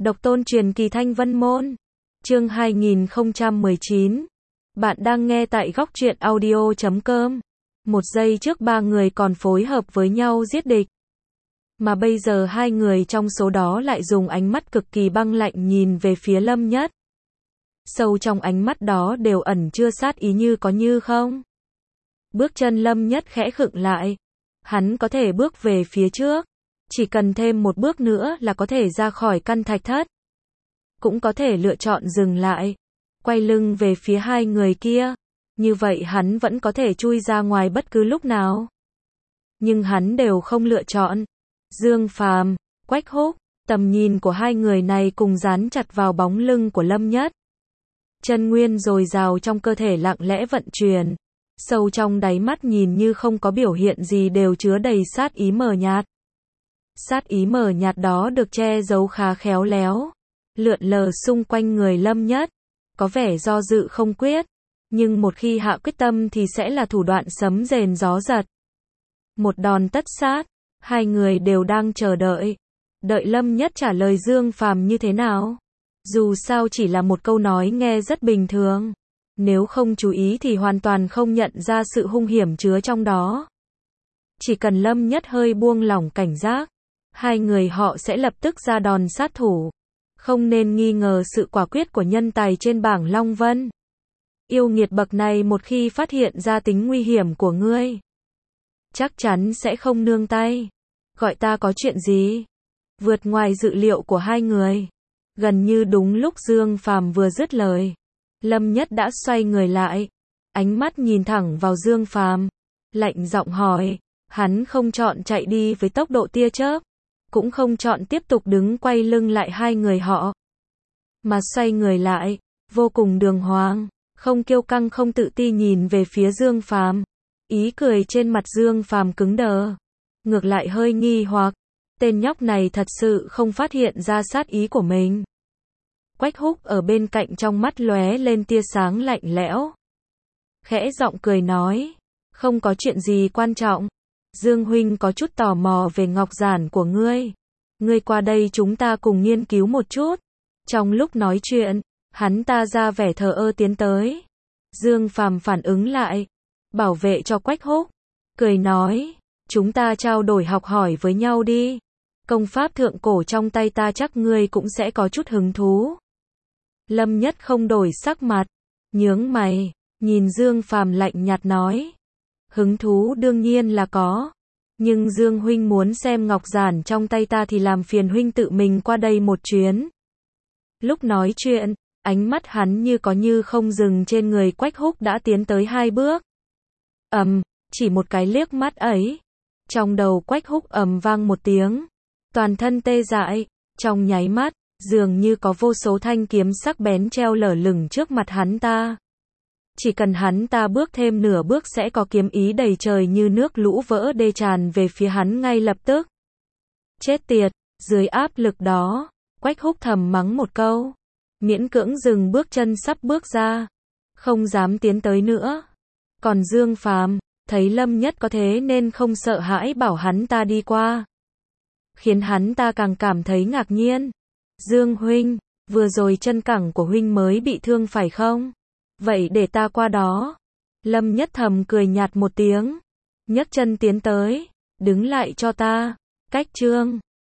Độc tôn truyền kỳ Thanh Vân Môn. Chương 2019. Bạn đang nghe tại Góc Truyện Audio.com. Một giây trước ba người còn phối hợp với nhau giết địch. Mà bây giờ hai người trong số đó lại dùng ánh mắt cực kỳ băng lạnh nhìn về phía Lâm Nhất. Sâu trong ánh mắt đó đều ẩn chứa sát ý như có như không. Bước chân Lâm Nhất khẽ khựng lại. Hắn có thể bước về phía trước. Chỉ cần thêm một bước nữa là có thể ra khỏi căn thạch thất. Cũng có thể lựa chọn dừng lại. Quay lưng về phía hai người kia. Như vậy hắn vẫn có thể chui ra ngoài bất cứ lúc nào. Nhưng hắn đều không lựa chọn. Dương Phàm, Quách Húc, tầm nhìn của hai người này cùng dán chặt vào bóng lưng của Lâm Nhất. Chân nguyên dồi dào trong cơ thể lặng lẽ vận chuyển. Sâu trong đáy mắt nhìn như không có biểu hiện gì đều chứa đầy sát ý mờ nhạt. Sát ý mờ nhạt đó được che giấu khá khéo léo. Lượn lờ xung quanh người Lâm Nhất. Có vẻ do dự không quyết. Nhưng một khi hạ quyết tâm thì sẽ là thủ đoạn sấm rền gió giật. Một đòn tất sát. Hai người đều đang chờ đợi. Đợi Lâm Nhất trả lời Dương Phàm như thế nào. Dù sao chỉ là một câu nói nghe rất bình thường. Nếu không chú ý thì hoàn toàn không nhận ra sự hung hiểm chứa trong đó. Chỉ cần Lâm Nhất hơi buông lỏng cảnh giác. Hai người họ sẽ lập tức ra đòn sát thủ. Không nên nghi ngờ sự quả quyết của nhân tài trên bảng Long Vân. Yêu nghiệt bậc này một khi phát hiện ra tính nguy hiểm của ngươi. Chắc chắn sẽ không nương tay. Gọi ta có chuyện gì? Vượt ngoài dự liệu của hai người. Gần như đúng lúc Dương Phàm vừa dứt lời. Lâm Nhất đã xoay người lại. Ánh mắt nhìn thẳng vào Dương Phàm. Lạnh giọng hỏi. Hắn không chọn chạy đi với tốc độ tia chớp. Cũng không chọn tiếp tục đứng quay lưng lại hai người họ. Mà xoay người lại. Vô cùng đường hoàng. Không kiêu căng không tự ti nhìn về phía Dương Phàm. Ý cười trên mặt Dương Phàm cứng đờ. Ngược lại hơi nghi hoặc. Tên nhóc này thật sự không phát hiện ra sát ý của mình. Quách Húc ở bên cạnh trong mắt lóe lên tia sáng lạnh lẽo. Khẽ giọng cười nói. Không có chuyện gì quan trọng. Dương huynh có chút tò mò về ngọc giản của ngươi. Ngươi qua đây chúng ta cùng nghiên cứu một chút. Trong lúc nói chuyện, hắn ta ra vẻ thờ ơ tiến tới. Dương Phàm phản ứng lại. Bảo vệ cho Quách Húc. Cười nói. Chúng ta trao đổi học hỏi với nhau đi. Công pháp thượng cổ trong tay ta chắc ngươi cũng sẽ có chút hứng thú. Lâm Nhất không đổi sắc mặt. Nhướng mày. Nhìn Dương Phàm lạnh nhạt nói. Hứng thú đương nhiên là có. Nhưng Dương huynh muốn xem ngọc giản trong tay ta thì làm phiền huynh tự mình qua đây một chuyến. Lúc nói chuyện, ánh mắt hắn như có như không dừng trên người Quách Húc đã tiến tới hai bước. Chỉ một cái liếc mắt ấy. Trong đầu Quách Húc vang một tiếng. Toàn thân tê dại. Trong nháy mắt, dường như có vô số thanh kiếm sắc bén treo lở lửng trước mặt hắn ta. Chỉ cần hắn ta bước thêm nửa bước sẽ có kiếm ý đầy trời như nước lũ vỡ đê tràn về phía hắn ngay lập tức. Chết tiệt, dưới áp lực đó, Quách Húc thầm mắng một câu. Miễn cưỡng dừng bước chân sắp bước ra. Không dám tiến tới nữa. Còn Dương Phàm thấy Lâm Nhất có thế nên không sợ hãi bảo hắn ta đi qua. Khiến hắn ta càng cảm thấy ngạc nhiên. Dương huynh, vừa rồi chân cẳng của huynh mới bị thương phải không? Vậy để ta qua đó. Lâm Nhất thầm cười nhạt một tiếng. Nhấc chân tiến tới. Đứng lại cho ta. Cách chương